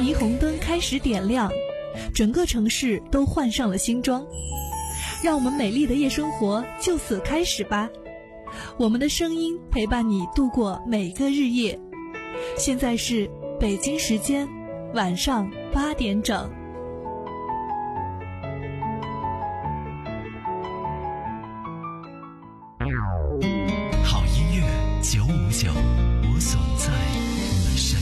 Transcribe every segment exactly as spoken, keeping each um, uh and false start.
霓虹灯开始点亮，整个城市都换上了新装。让我们美丽的夜生活就此开始吧，我们的声音陪伴你度过每个日夜。现在是北京时间晚上八点整。 好音乐九五九，我总在你身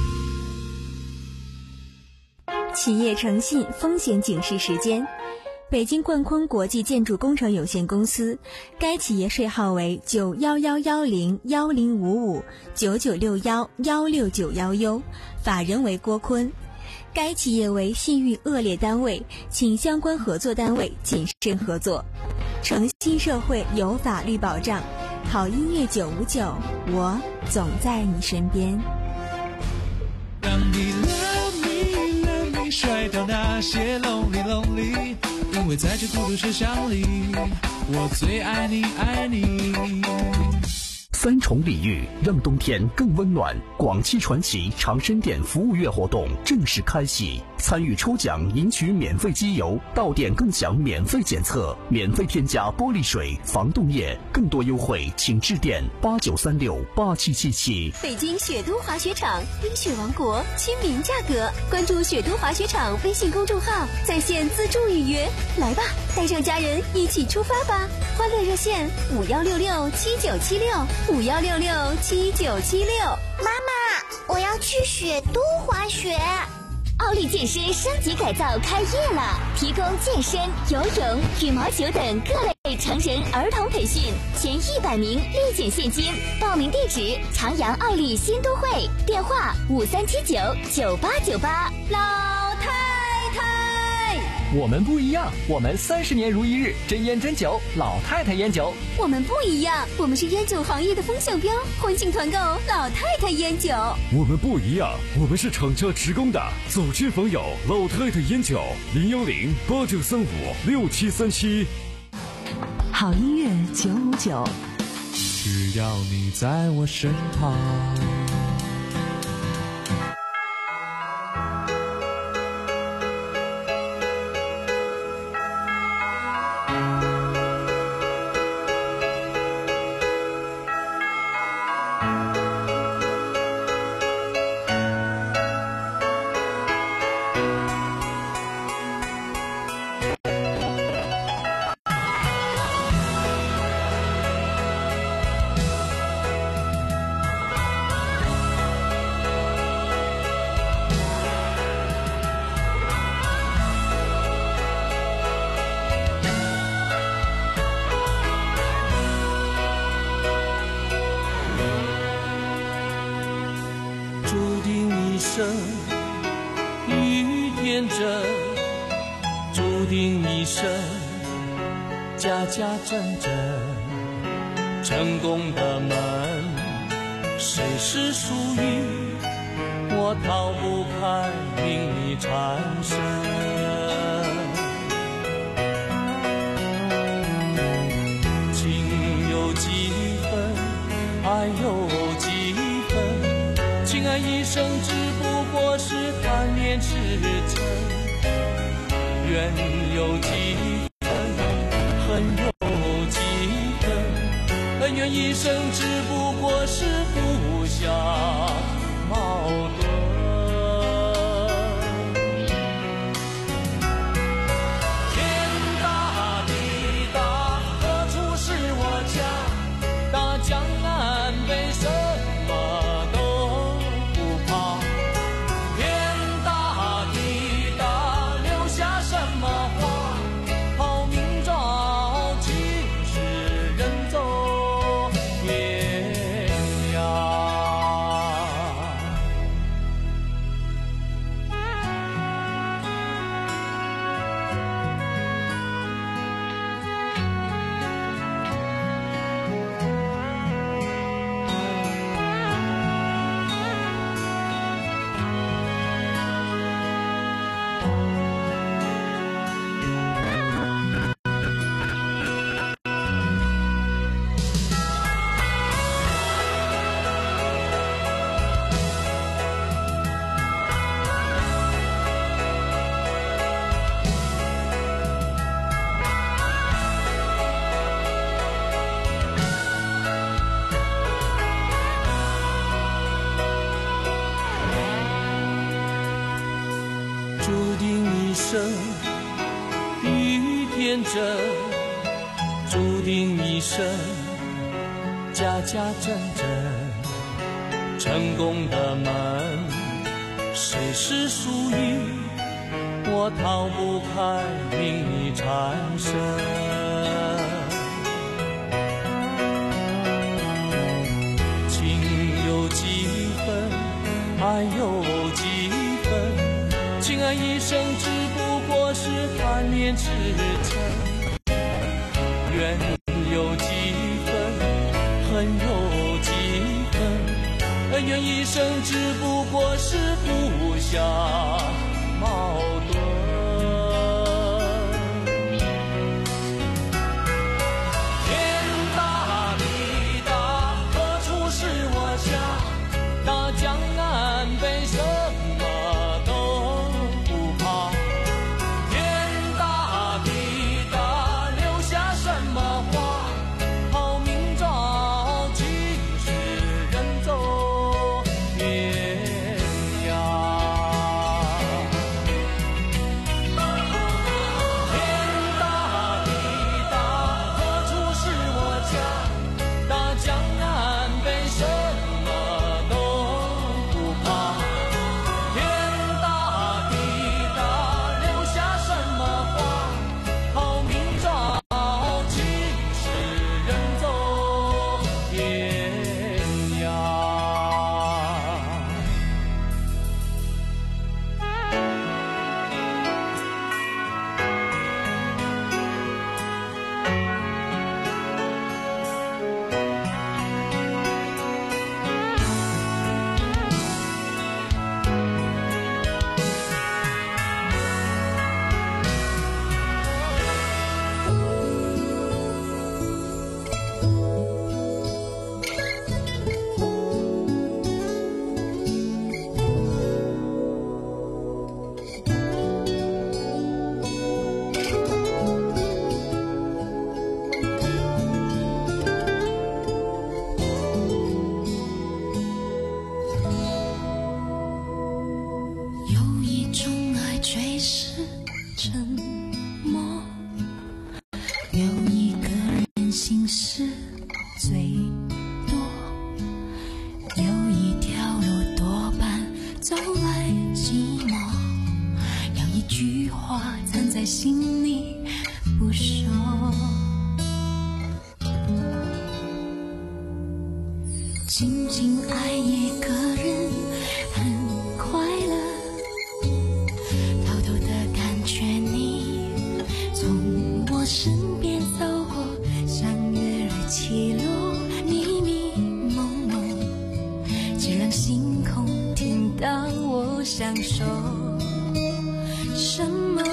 边。 企业诚信风险警示时间。北京冠坤国际建筑工程有限公司，该企业税号为九幺幺幺零幺零五五九九六幺幺六九幺 U， 法人为郭坤。该企业为信誉恶劣单位，请相关合作单位谨慎合作。诚信社会有法律保障，好音乐九五九，我总在你身边。 让你 love me love me， 甩掉那些 lonely lonely， 因为在这孤独世想里，我最爱你爱你。 三重礼遇让冬天更温暖。广汽传祺长生店服务月活动正式开启，参与抽奖赢取免费机油，到店更享免费检测，免费添加玻璃水、防冻液，更多优惠请致电八九三六八七七七。 北京雪都滑雪场，冰雪王国，亲民价格，关注雪都滑雪场微信公众号，在线自助预约。来吧，带上家人一起出发吧！欢乐热线五幺六六七九七六五幺六六七九七六。 妈妈，我要去雪都滑雪。 奥利健身升级改造开业了，提供健身、游泳、羽毛球等各类成人儿童培训，前一百名立减现金。报名地址：长阳奥利新都会，电话五三七九九八九八。 老太太， 我们不一样，我们三十年如一日，真烟真酒，老太太烟酒。 我们不一样，我们是烟酒行业的风向标，欢庆团购老太太烟酒。 我们不一样，我们是厂家职工的，走亲访友，老太太烟酒，零幺零八九三五六七三七。 好音乐九五九， 只要你在我身旁。 雨天真，注定一生家家阵阵，成功的门谁是属于我，逃不开命里缠身。情有几分，爱有几分，情爱一生只不过是贪恋痴嗔，缘有几分，恨有几分，恩怨一生只不过是不相矛盾。天大地大，何处是我家？大江南北什么都不怕。天大地大，留下什么话？好明朝今世人走也生，遇天真，注定一生家家阵阵，成功的门，谁是属于我，逃不开命运缠身。情有几分，爱有几分，情爱一生只不过是贪恋痴嗔，缘有几分，恨有几分，恩怨一生只不过是不下矛盾。天大地大，何处是我家？大江南北什么都不怕。天大地大，留下什么话？好明朝几时人走天涯。天大地大，何处是我家？大江南北什么都不怕。天大地大，留下什么话？好明朝几时人走天涯。 有一种爱最是沉默，有一个人心事最多，有一条路多半走来寂寞，有一句话藏在心里不说。静静爱一个人很快乐，偷偷地感觉你从我身边走过，像月儿起落，迷迷蒙蒙，只让星空听到我想说什么。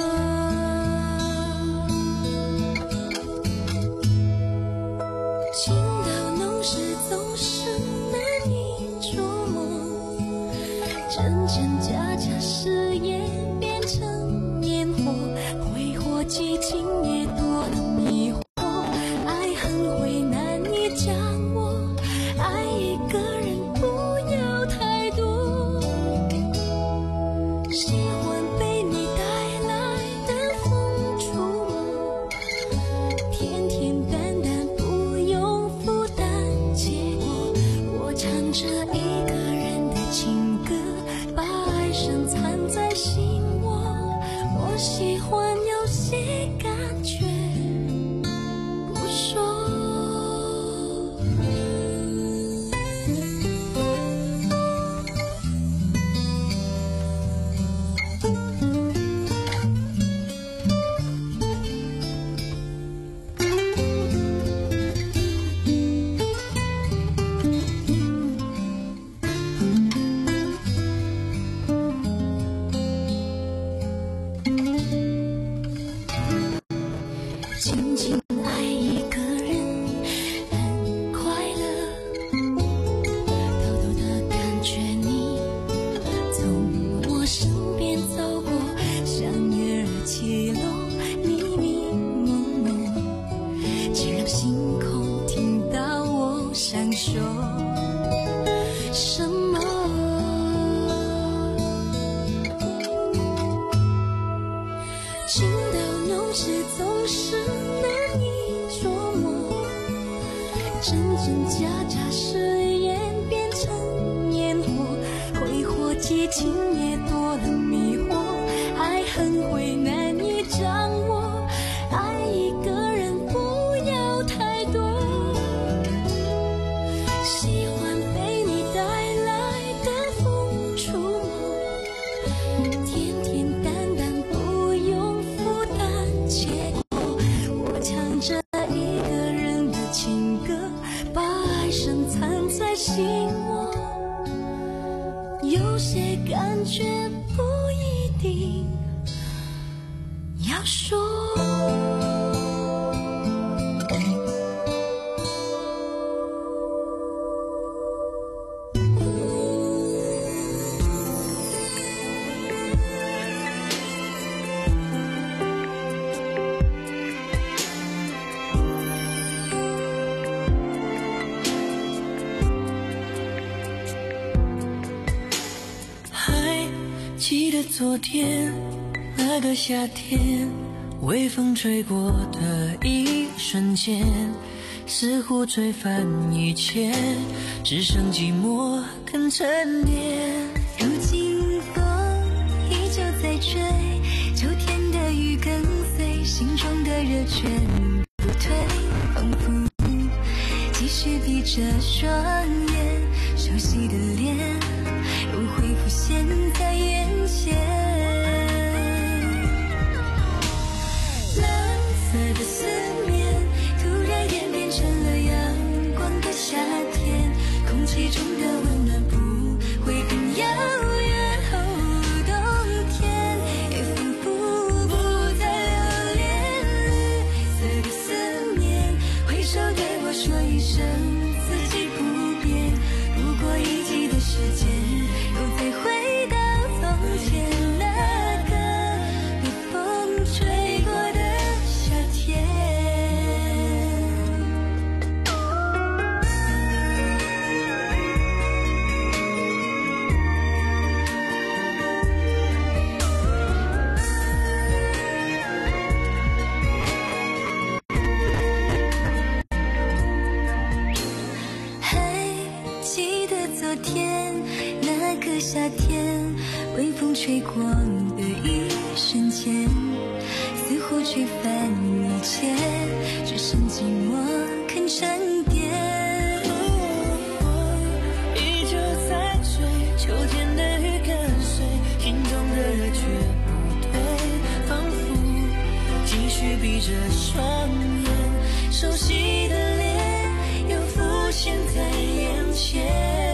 情到浓时总是难以捉摸，真真假假誓言变成烟火，挥霍激情也多了迷惑，爱恨会难以掌握，爱一个人不要太多，喜欢被你带来的风触摸，甜甜淡淡不用负担结果，我唱着一个人的情歌，把爱深藏在心窝，我喜欢有些感觉不说。静静爱一个人很快乐，偷偷地感觉你从我身边走过，像月儿起落，迷迷蒙蒙，只让星空听到我想说什么。 真真假假誓言变成烟火，挥霍激情也多了迷惑，爱恨会难以掌握，爱一个人不要太多，喜欢被你带来的风触摸，甜甜淡淡不用负担结果，我唱着一个人的情歌，把爱深藏在心窝，有些感觉不一定要说。 记得昨天那个夏天，微风吹过的一瞬间，似乎吹翻一切，只剩寂寞更沉淀。 如今风依旧在吹，秋天的雨跟随，心中的热全不退，仿佛继续闭着双眼，熟悉的脸又会浮现在眼前。蓝色的思念突然演变成了阳光的夏天，空气中的温暖不会很遥远，哦，冬天也仿佛不再留恋。绿色的思念挥手对我说一声四季不变，不过一季的时间又再回到从前那个被风吹过的夏天。还记得昨天那个夏天，微风吹过的一瞬间，似乎吹翻一切，只剩寂寞肯沉淀。 依旧在追，秋天的雨跟随，心中的热却不退，仿佛继续闭着双眼，熟悉的脸又浮现在眼前。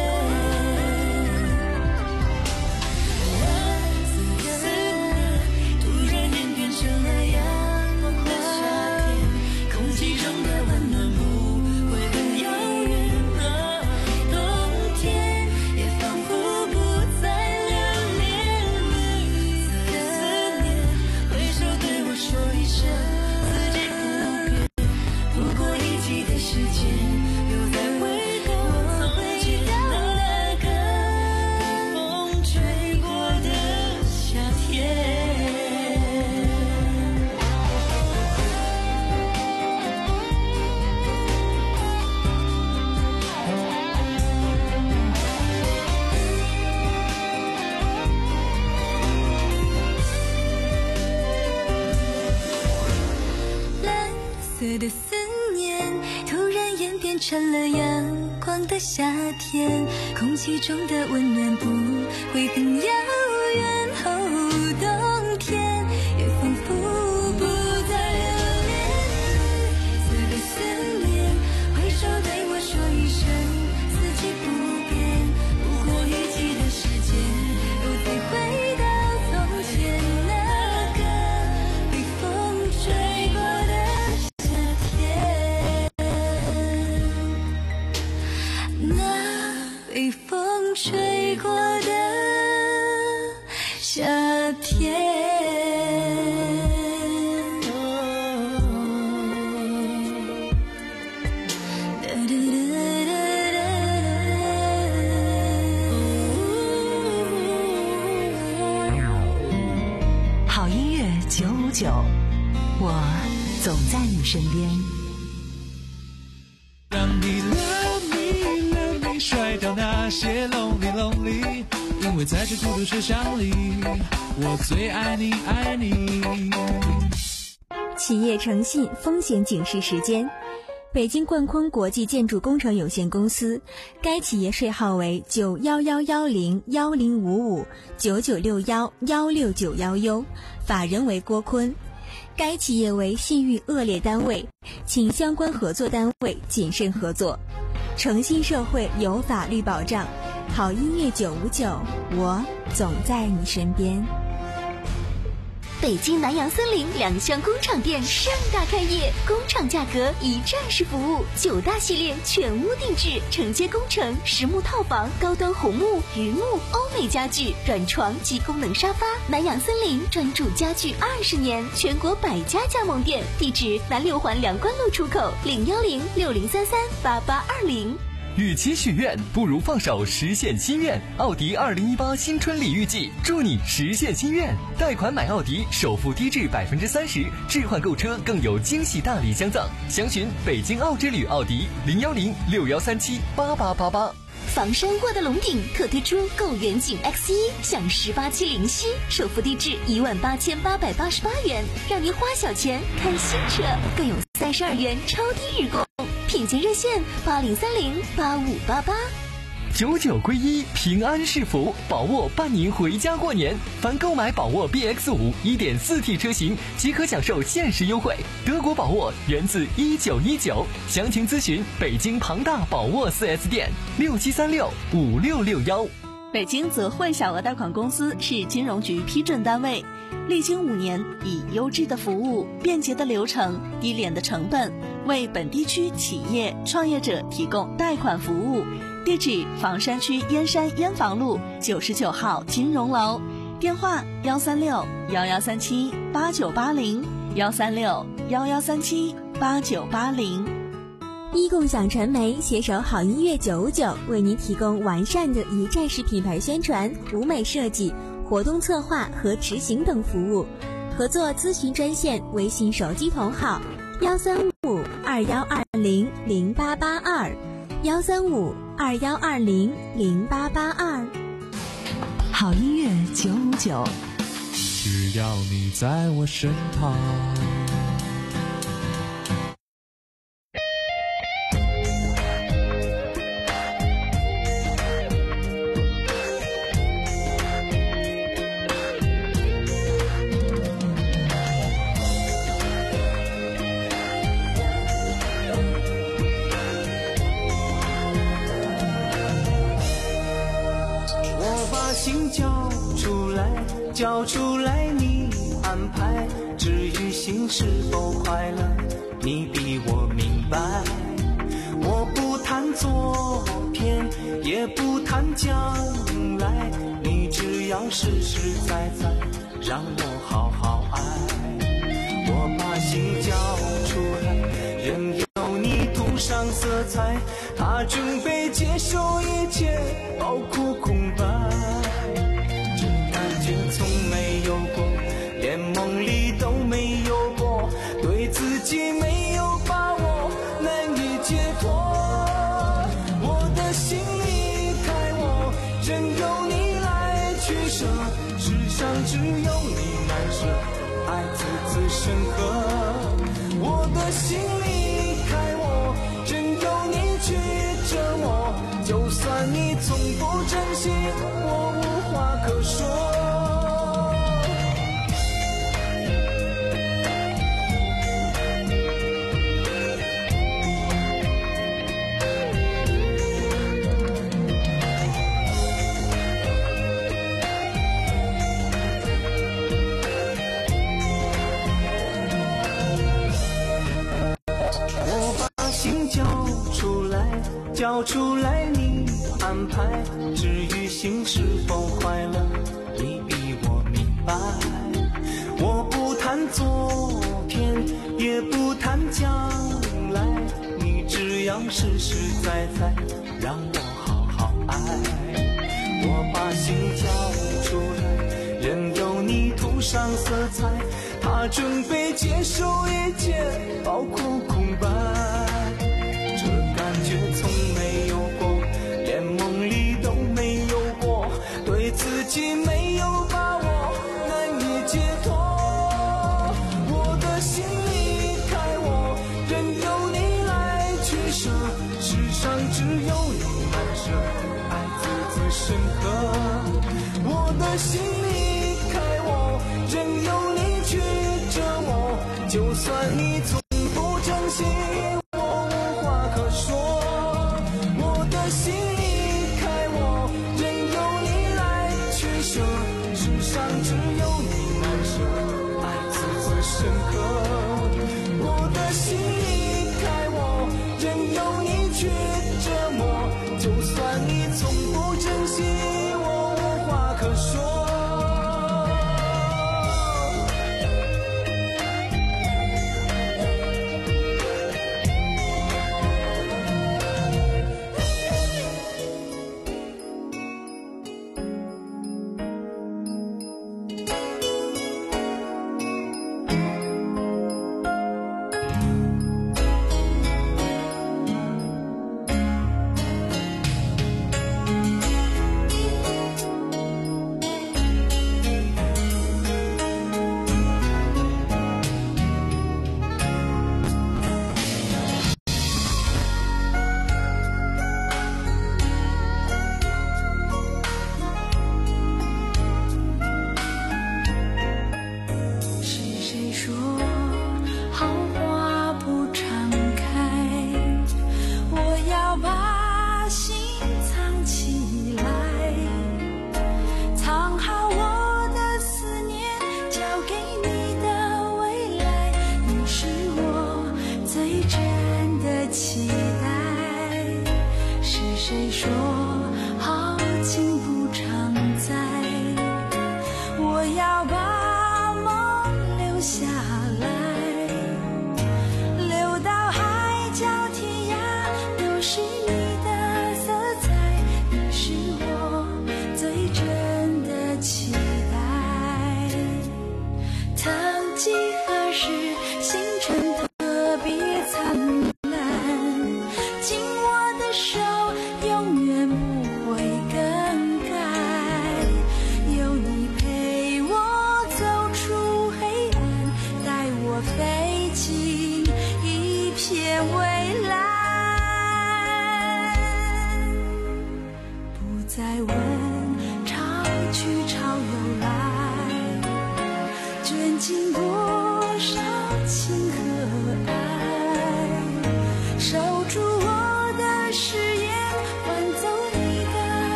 的思念突然演变成了阳光的夏天，空气中的温暖不会很遥远，哦，冬天也仿佛不再留恋。绿色的思念挥手对我说一声四季不变，不过一季的时间又再回到从前那个被风吹过的被风吹过的夏天。 好音乐九五九，我总在你身边。 让你那些 lonely lonely， 因为在这孤独车厢里，我最爱你爱你。 企业诚信风险警示时间。北京冠坤国际建筑工程有限公司，该企业税号为九幺幺幺零幺零五五九九六幺幺六九幺 U， 法人为郭坤。该企业为信誉恶劣单位，请相关合作单位谨慎合作。诚信社会有法律保障，好音乐九五九，我总在你身边。 北京南洋森林两厢工厂店盛大开业，工厂价格一站式服务，九大系列全屋定制，承接工程、实木套房、高端红木、榆木、欧美家具、软床及功能沙发。南洋森林专注家具二十年，全国百家加盟店，地址南六环梁关路出口零幺零六零三三八八二零。 与其许愿，不如放手实现心愿。奥迪二零一八新春礼遇季，祝你实现心愿。贷款买奥迪，首付低至百分之三十，置换购车更有惊喜大礼相赠。详询北京奥之旅奥迪零幺零六幺三七八八八八。 房山沃的龙顶特推出购远景 X 一，享十八期零息，首付低至一万八千八百八十八元，让您花小钱看新车，更有三十二元超低日供。品鉴热线八零三零八五八八。 九九归一，平安是福，宝沃伴您回家过年。凡购买宝沃 B X 五 一点四 T 车型，即可享受限时优惠。德国宝沃源自一九一九，详情咨询北京庞大宝沃 四 S 店六七三六五六六幺。 北京泽汇小额贷款公司是金融局批准单位，历经五年，以优质的服务、便捷的流程、低廉的成本，为本地区企业创业者提供贷款服务。地址：房山区燕山燕房路九十九号金融楼，电话：幺三六幺幺三七八九八零幺三六幺幺三七八九八零。 一共享传媒携手好音乐九五九，为您提供完善的一站式品牌宣传、舞美设计、活动策划和执行等服务。合作咨询专线：微信手机同号幺三五二幺二零零八八二幺三五二幺二零零八八二。 好音乐九五九， 只要你在我身旁。 心交出来，交出来你安排，至于心是否快乐，你比我明白。我不谈昨天，也不谈将来，你只要实实在在让我好好爱。我把心交出来，任由你涂上色彩，他准备接受一切，包括空白。从没有过，连梦里都没有过，对自己没有把握，难以解脱。我的心离开我，任由你来取舍，世上只有你难舍，爱字字深刻。我的心离开我，任由你去折磨，就算你从不珍惜，我无话可说。交出来你安排，至于心是否快乐，你比我明白。我不谈昨天，也不谈将来，你只要实实在在让我好好爱。我把心交出来，任由你涂上色彩，他准备接受一切，包括空白。这感觉从没有过，连梦里深刻。我的心离开我，任由你去折磨，就算你从不珍惜，我无话可说。我的心离开我，任由你来取舍，世上只有你难舍，爱才会深刻。我的心离开我，任由你去折磨，就算你从不珍惜，我无话可说。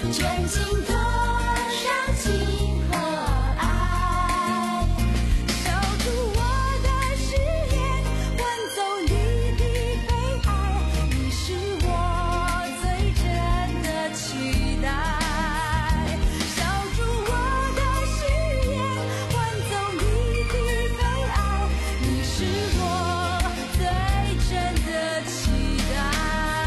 真情多少情和爱，守住我的誓言，挽走你的悲哀，你是我最真的期待。守住我的誓言，挽走你的悲哀，你是我最真的期待。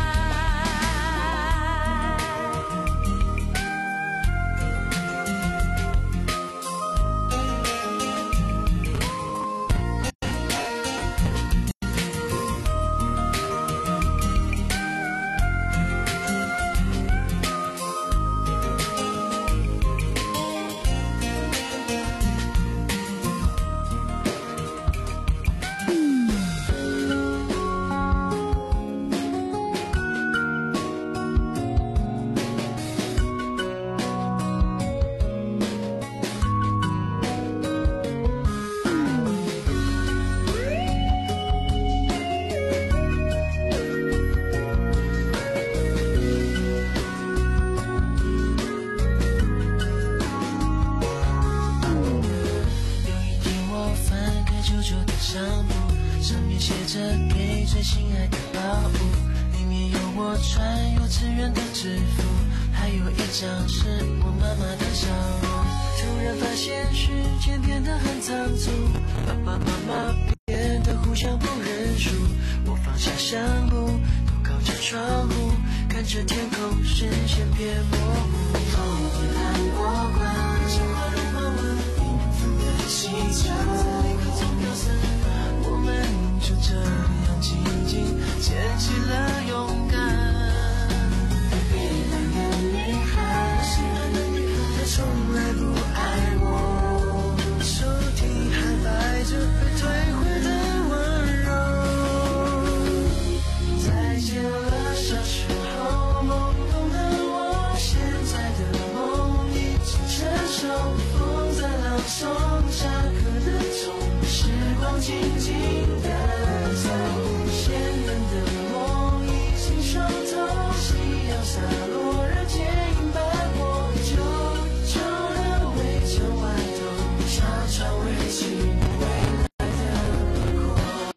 上面写着给最心爱的宝物，里面有我穿幼稚园的制服，还有一张是我妈妈的笑容。突然发现时间变得很仓促，爸爸妈妈变得互相不认输。我放下相簿，都靠着窗户，看着天空视线变模糊。风盘过关，像花如花纹，缤纷的气球在立刻中飘散。我们就这样静静牵起了勇敢。碧蓝的女孩，喜欢的女孩，她从来不爱我，手提还摆着被退回的温柔。再见了小时候懵懂的我，现在的梦已经成熟，风在朗诵下课的钟，时光静静地走，仙人的梦已经熟透，夕阳洒落，人剪影斑驳，旧旧的围墙外头，悄悄围起未来的光。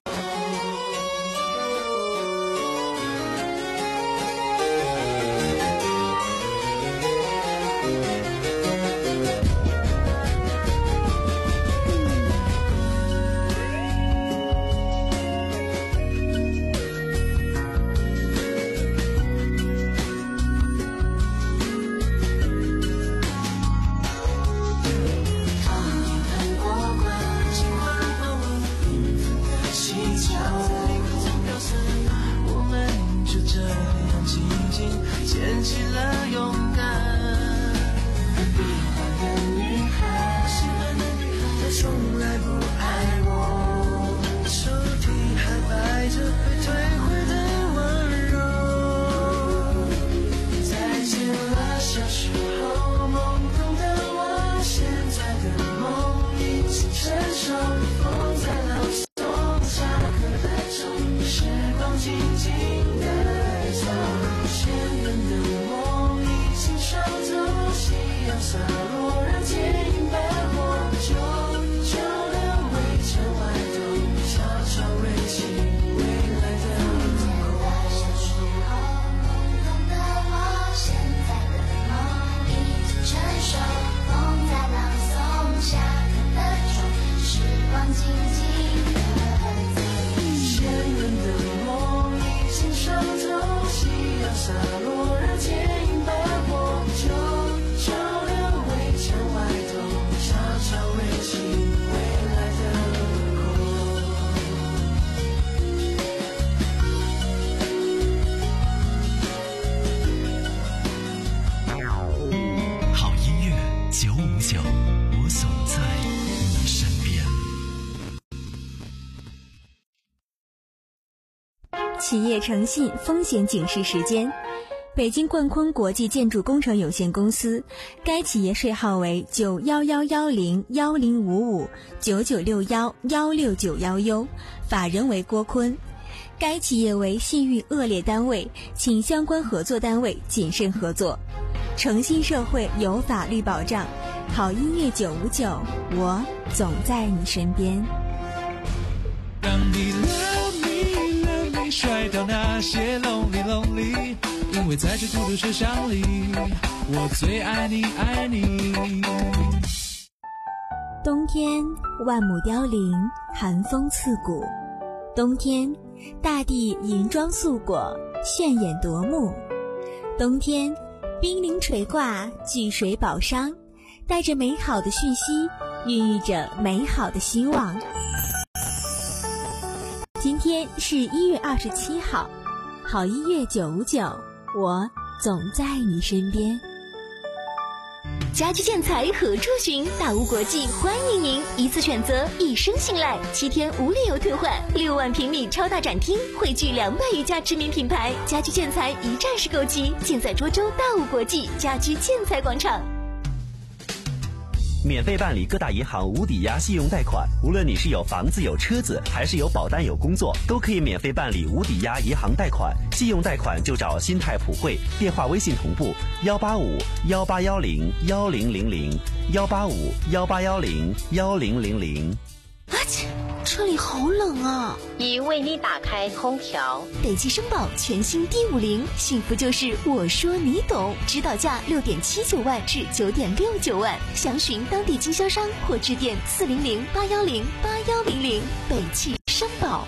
牵起了勇敢。碧蓝的女孩，喜欢的女孩，她从来不爱我，手提还摆着被退回的温柔。再见了小时候懵懂的我，现在的梦已经成熟，风在朗诵下课的钟，时光静静地走，仙人的梦已经烧透，夕阳洒落，让剪影斑驳，旧旧的围墙外头，悄悄围起未来的光。 小时候懵懂的我，现在的梦已经成熟，风在朗诵下课的钟，时光静静地走， 仙人的梦已经烧透，夕阳洒落，让剪影斑驳，旧旧的围墙外头，悄悄围起未来的光。 好音乐九五九，我总在你身边。 企业诚信风险警示时间。北京冠坤国际建筑工程有限公司，该企业税号为九幺幺幺零幺零五五九九六幺幺六九幺 U， 法人为郭坤。 该企业为信誉恶劣单位，请相关合作单位谨慎合作。诚信社会有法律保障，好音乐九五九，我总在你身边。 让你 love me love me 甩掉那些 lonely lonely， 因为在这孤独车厢里，我最爱你爱你。 冬天万亩凋零，寒风刺骨。冬天大地银装素裹，炫眼夺目。冬天冰凌垂挂，聚水宝商，带着美好的讯息，孕育着美好的希望。今天是一月二十七号，好音乐九五九，我总在你身边。 家居建材何处寻？大屋国际欢迎您，一次选择，一生信赖，七天无理由退换，六万平米超大展厅，汇聚两百余家知名品牌，家居建材一站式购机，尽在涿州大屋国际家居建材广场。 免费办理各大银行无抵押信用贷款，无论你是有房子有车子，还是有保单有工作，都可以免费办理无抵押银行贷款。信用贷款就找新泰普惠，电话微信同步幺八五幺八幺零幺零零零幺八五幺八幺零幺零零零。 啊切，车里好冷啊！ 已为你打开空调。 北汽绅宝全新 D 五零，幸福就是我说你懂，指导价六点七九万至九点六九万，详询当地经销商或致电四零零八幺零八幺零零。北汽绅宝。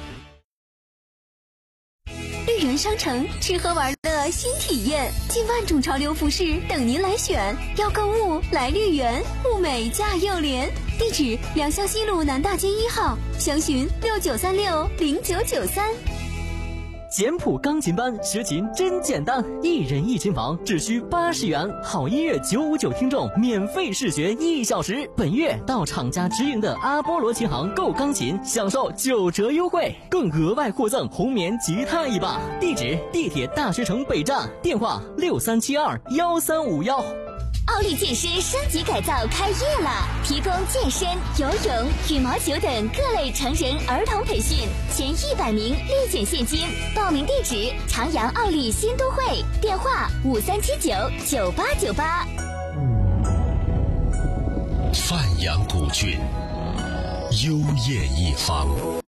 绿园商城吃喝玩乐新体验，近万种潮流服饰等您来选。要购物来绿园，物美价又廉。地址：良乡西路南大街一号，详询六九三六零九九三。 简谱钢琴班学琴真简单，一人一琴房只需八十元，好音乐九五九听众免费试学一小时。本月到厂家直营的阿波罗琴行购钢琴，享受九折优惠，更额外获赠红棉吉他一把。地址：地铁大学城北站，电话六三七二幺三五幺。 奥利健身升级改造开业了，提供健身、游泳、羽毛球等各类成人儿童培训，前一百名立减现金。报名地址：长阳奥利新都会，电话五三七九九八九八。 范阳古郡，幽艳一方，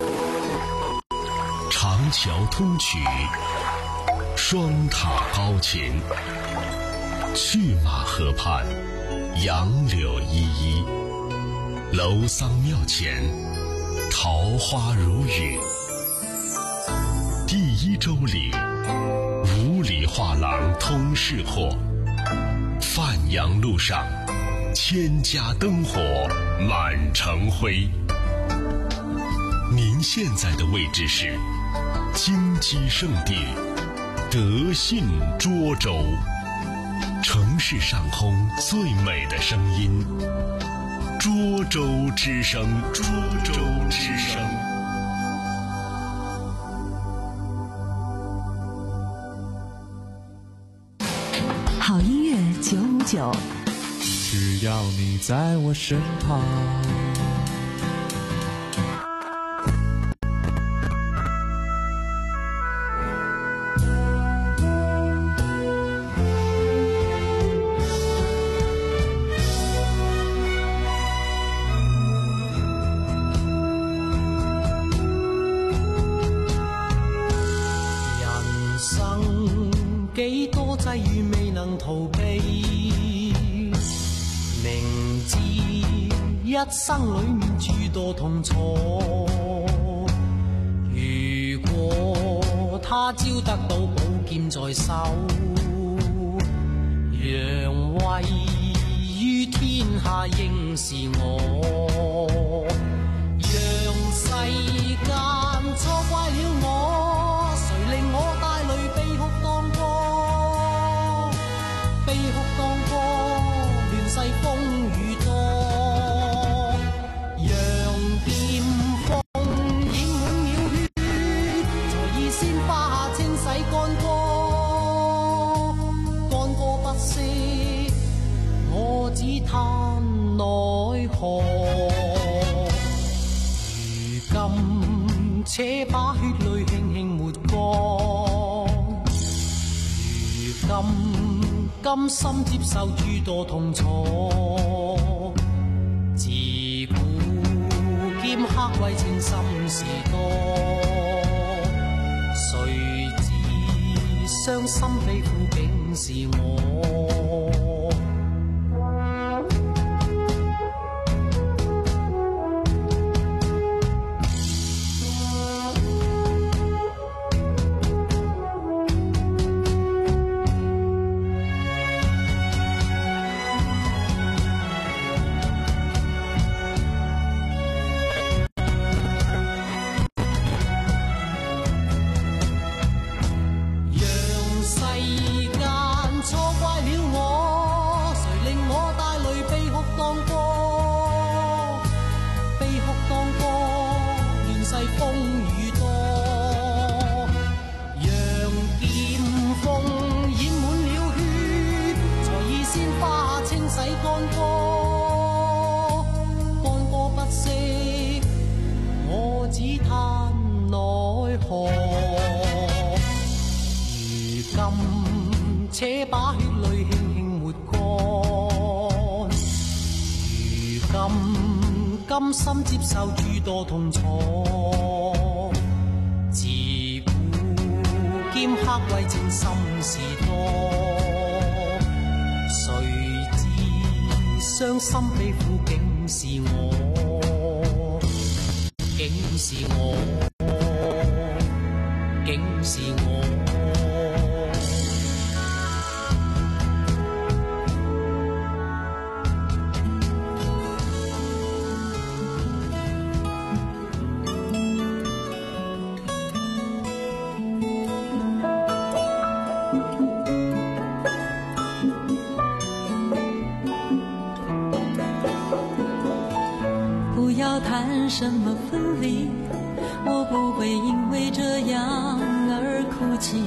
长桥通衢，双塔高琴。去马河畔，杨柳依依，楼桑庙前，桃花如雨。第一周里，五里画廊通市货，范阳路上，千家灯火满城辉。您现在的位置是金鸡圣地德信涿州。城市上空最美的声音，涿州之声，涿州之声。 好音乐九五九， 只要你在我身旁。 幾多際遇未能逃避，明知一生裏面諸多痛楚，如果他朝得到寶劍在手，讓位於天下應是我，讓世間錯怪了我，誰令我帶淚悲哭當歌，悲哭當歌，亂世風雨多，讓劍鋒染滿了血，才以鮮花下清洗乾戈，乾戈不息，我只嘆奈何。如今且把血淚甘甘心接受諸多痛楚，自古劍客為情心事多，誰知傷心悲苦竟是我。且把血淚輕輕抹乾，如今甘心接受諸多痛楚，自古劍客為情心事多，誰知傷心悲苦竟是我，竟是我，竟是我。 谈什么分离，我不会因为这样而哭泣，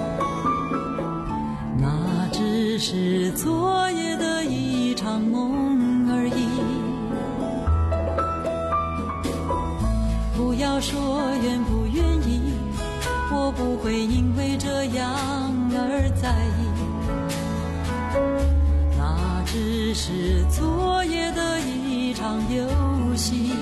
那只是昨夜的一场梦而已。不要说愿不愿意，我不会因为这样而在意，那只是昨夜的一场游戏，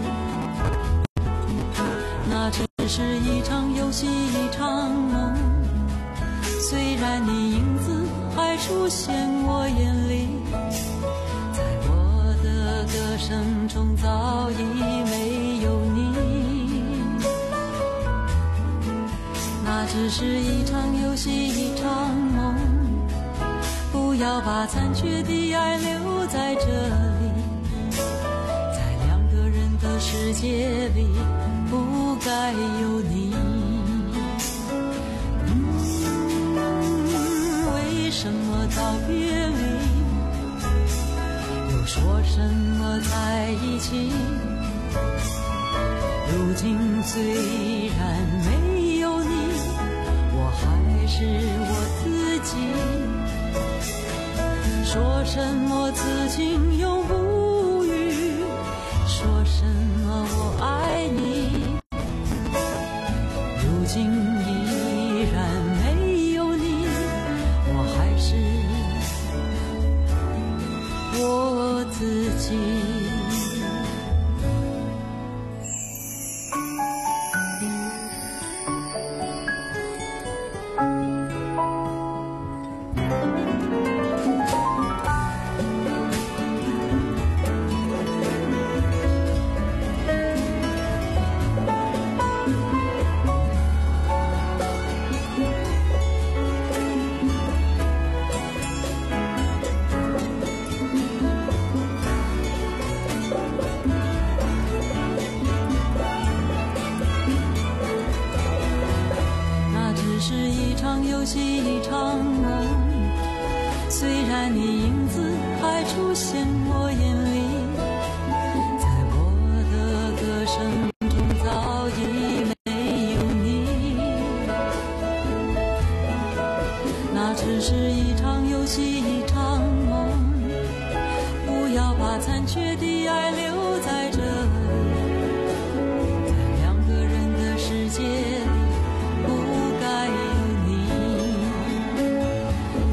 那只是一场游戏一场梦，虽然你影子还出现我眼里，在我的歌声中早已没有你，那只是一场游戏一场梦，不要把残缺的爱留在这里，在两个人的世界里不该有你。嗯，为什么道别离，又说什么在一起，如今虽然没有你，我还是我自己，说什么此情永不渝，说什么我爱你，如今依然没有你，我还是我自己。游戏一场梦，虽然你影子还出现我眼里，在我的歌声中早已没有你，那只是一场游戏一场梦，不要把残缺的爱留在这里，在两个人的世界里不该有你，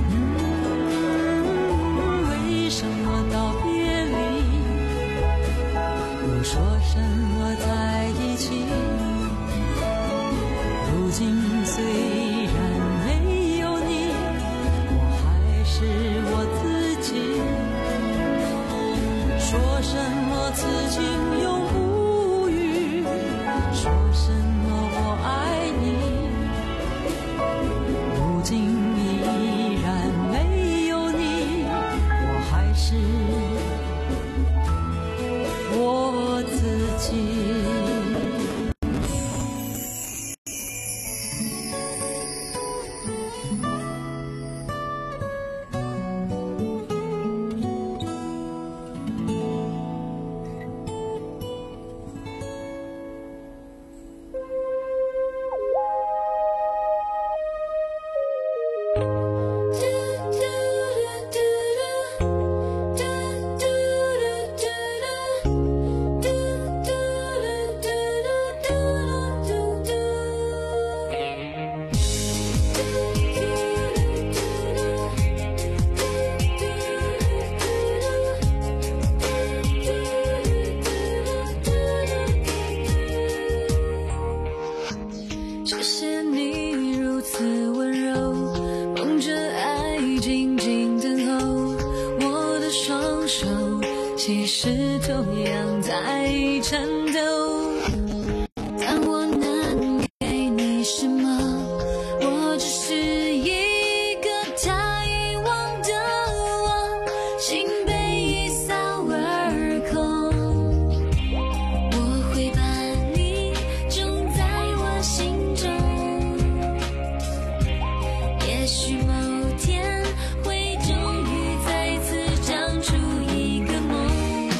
许某天会终于再次长出一个梦，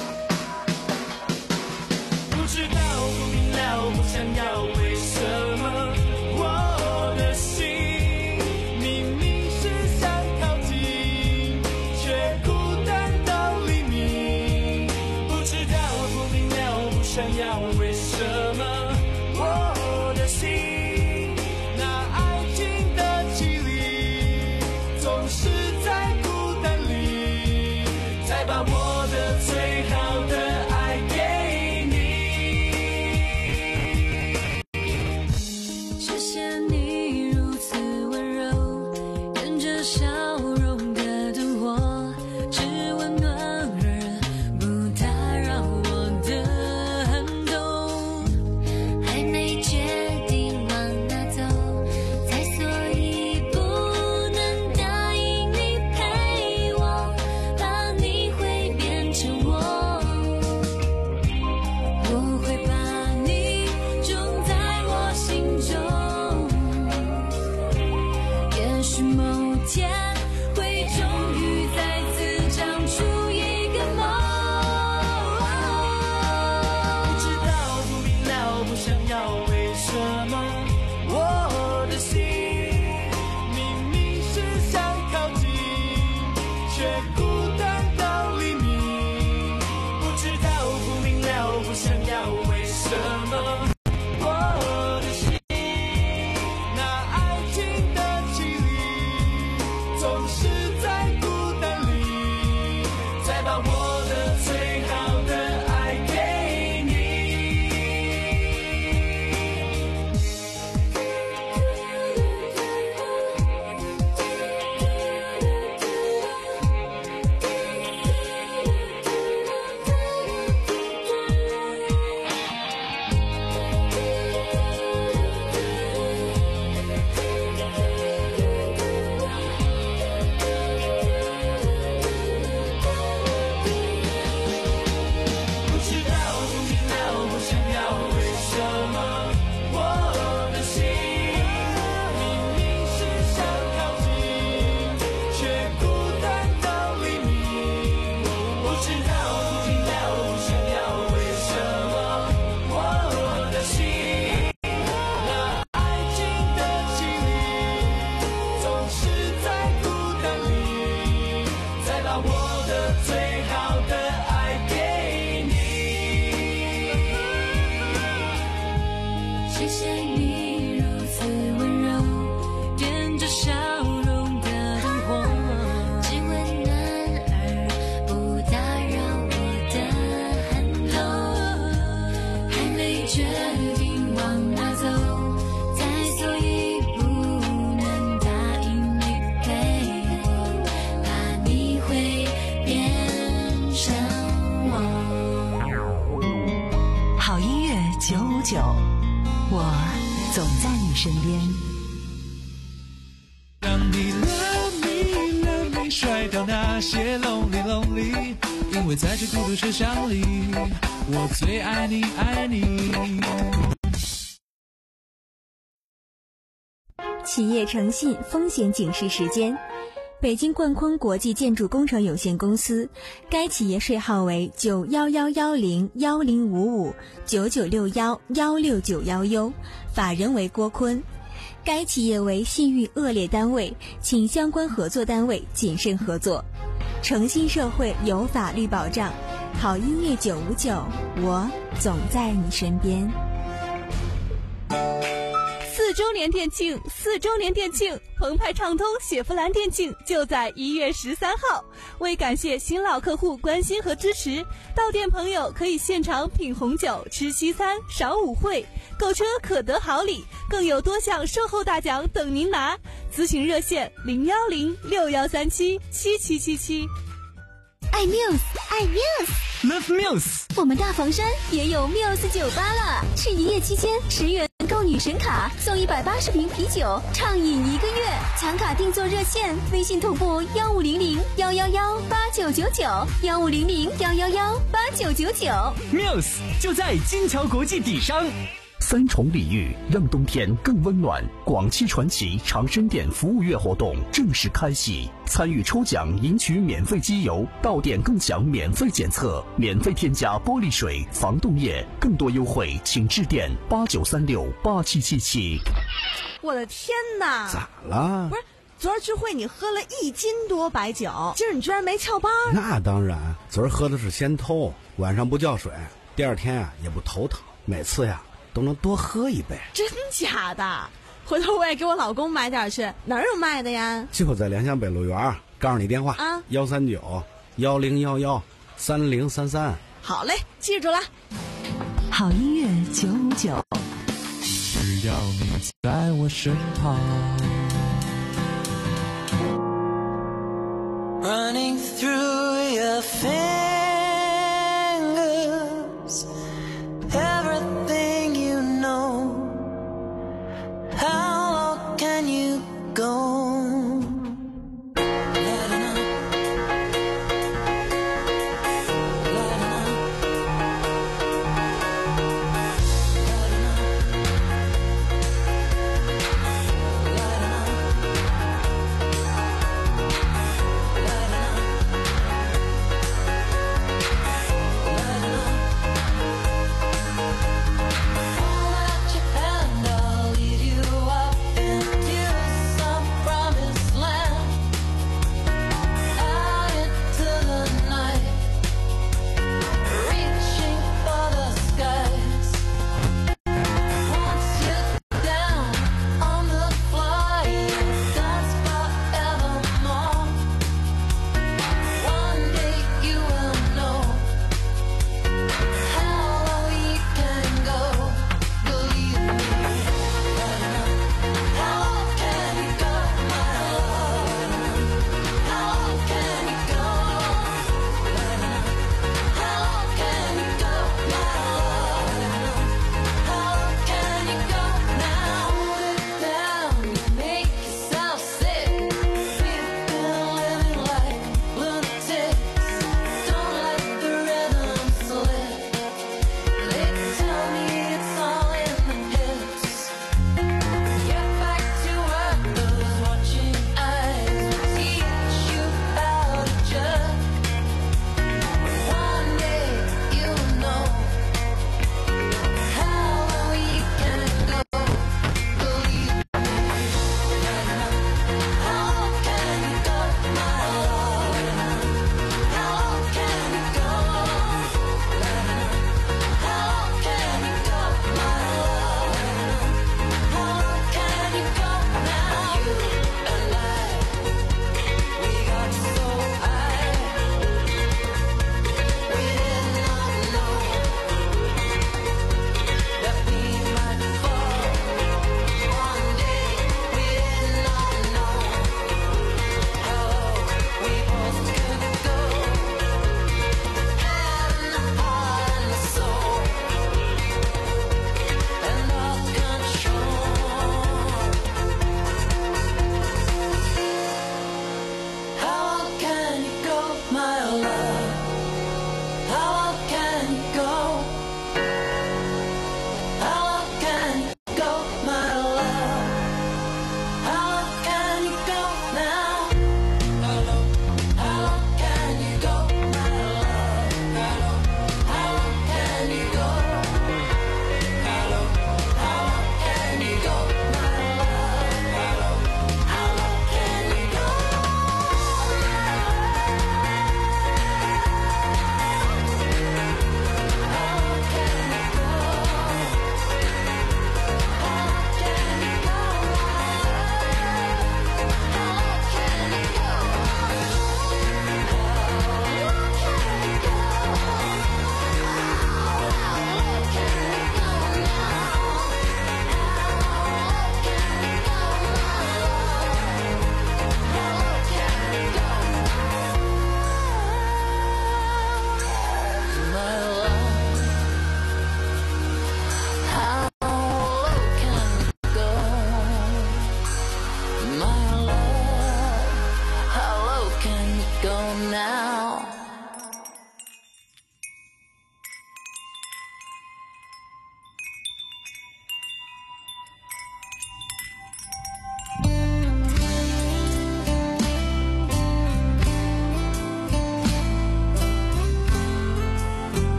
不知道不明了不想要，为什么我的心明明是想靠近，却孤单到黎明。不知道不明了不想要，为什么我的心那爱情的绮丽，总是在孤单里才把我的最好的爱给你。 谢谢你如此温柔，沿着笑容的灯火，只温暖而不打扰我的寒冬。还没决定往哪走，才所以不能答应你陪我，怕你会变成我，我会把你种在我心中。也许某天会终于再次长出一个梦。 不知道不明了不想要，为什么我的心明明是想靠近，却孤单到黎明。不知道不明了不想要，为什么我的心那爱情的绮丽，总是在孤单里才把我的最好的爱给你。不知道不明了不想要，为什么我的心明明是想靠近，却孤单到黎明。不知道不明了不想要，为什么我的心那爱情的绮丽，总是在孤单里才把我的最好的爱给你。 谢谢你如此温柔，沿着笑容的灯火，只温暖而不打扰我的寒冬。还没决定往哪走，才所以不能答应你陪我，怕你会变成我。 好音乐九五九，我总在你身边。 让你 love me love me 甩掉那些 lonely lonely， 因为在这孤独车厢里，我最爱你爱你。 企业诚信风险警示时间。北京冠坤国际建筑工程有限公司，该企业税号为九幺幺幺零幺零五五九九六幺幺六九幺 U， 法人为郭坤。该企业为信誉恶劣单位，请相关合作单位谨慎合作。诚信社会有法律保障，好音乐九五九，我总在你身边。 四周年店庆，四周年店庆，澎湃畅通雪佛兰店庆就在一月十三号。为感谢新老客户关心和支持，到店朋友可以现场品红酒、吃西餐、赏舞会，购车可得好礼，更有多项售后大奖等您拿。咨询热线零幺零六幺三七七七七七。 爱 Muse， 爱 Muse，Love Muse。 我们大房山也有 Muse 酒吧了，是一夜期间十元购女神卡送一百八十瓶啤酒，畅饮一个月。抢卡定做热线，微信同步幺五零零幺幺幺八九九九，幺五零零幺幺幺八九九九。 Muse 就在金桥国际底商。 三重礼遇，让冬天更温暖。广汽传祺长生店服务月活动正式开启，参与抽奖赢取免费机油，到店更享免费检测，免费添加玻璃水、防冻液，更多优惠请致电八九三六八七七七。 我的天哪！ 咋了？ 不是，昨儿聚会你喝了一斤多白酒，今儿你居然没翘班？ 那当然，昨儿喝的是仙偷，晚上不叫水，第二天啊也不头疼，每次呀都能多喝一杯。 真假的？回头我也给我老公买点去，哪儿有卖的呀？ 就在良乡北路园，告诉你电话啊，幺三九幺零幺幺三零三三。 好嘞，记住了。 好音乐九五九， 只要你在我身旁。 Running through your fingers, everything you know. How low can you go?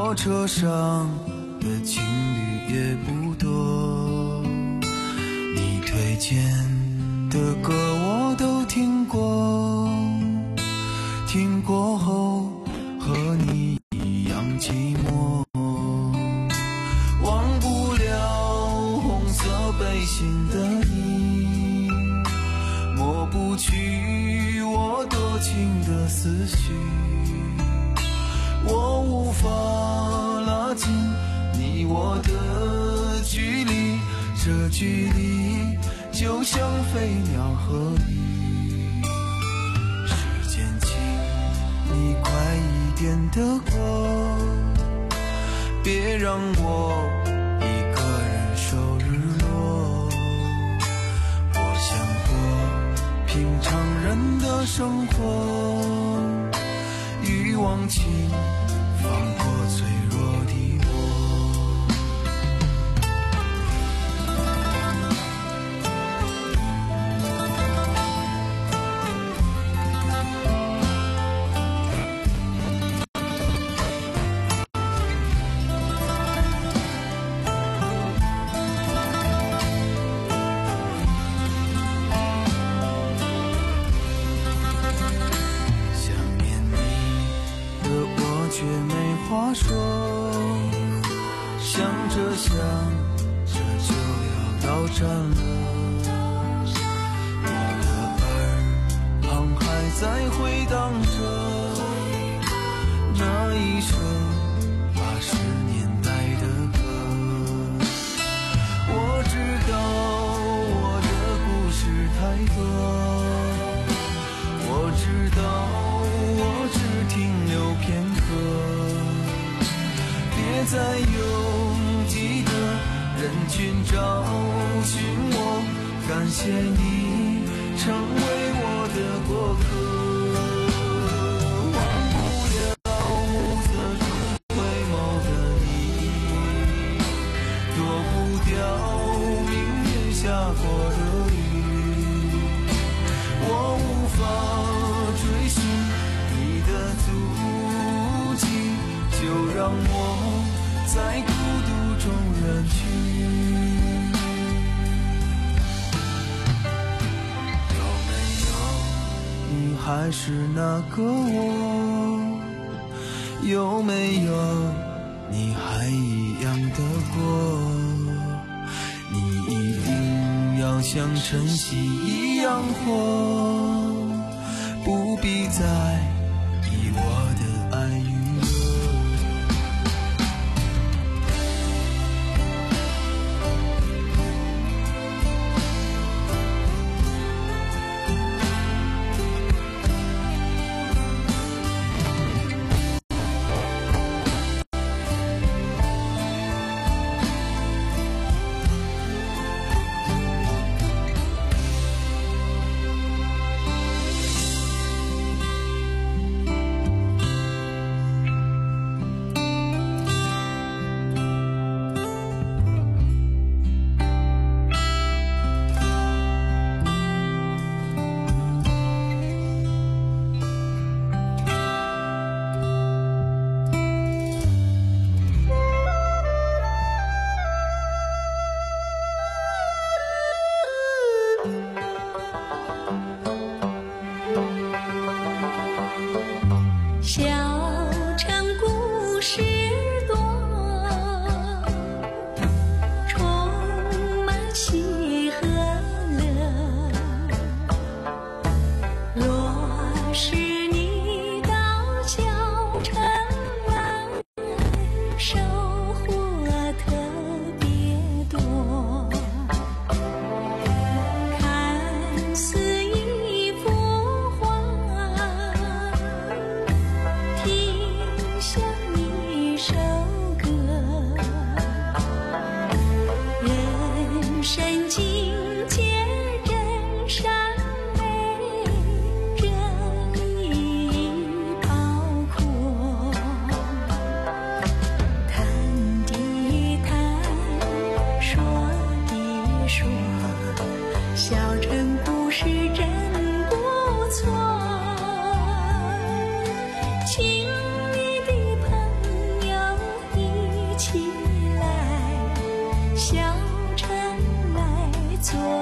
火车上的情侣也不多，你推荐的歌我都听过，听过后和你一样寂寞，忘不了红色背心的你，抹不去我多情的思绪，我无法拉近你我的距离，这距离就像飞鸟和鱼。时间请你快一点的过，别让我一个人守日落。我想过平常人的生活，欲望请放过脆弱的话说，想着想着就要到站了，我的耳旁还在回荡着那一首八十年代的歌。我知道我的故事太多，我知道我只停留片刻，别在拥挤的人群找寻我，感谢你成为我的过客。忘不了暮色中回眸的你，躲不掉命运下过的雨，我无法追寻你的足迹，就让我在孤独中远去。有没有你还是那个我？有没有你还一样的过？你一定要像晨曦一样活，不必再以我的爱娱乐。 做。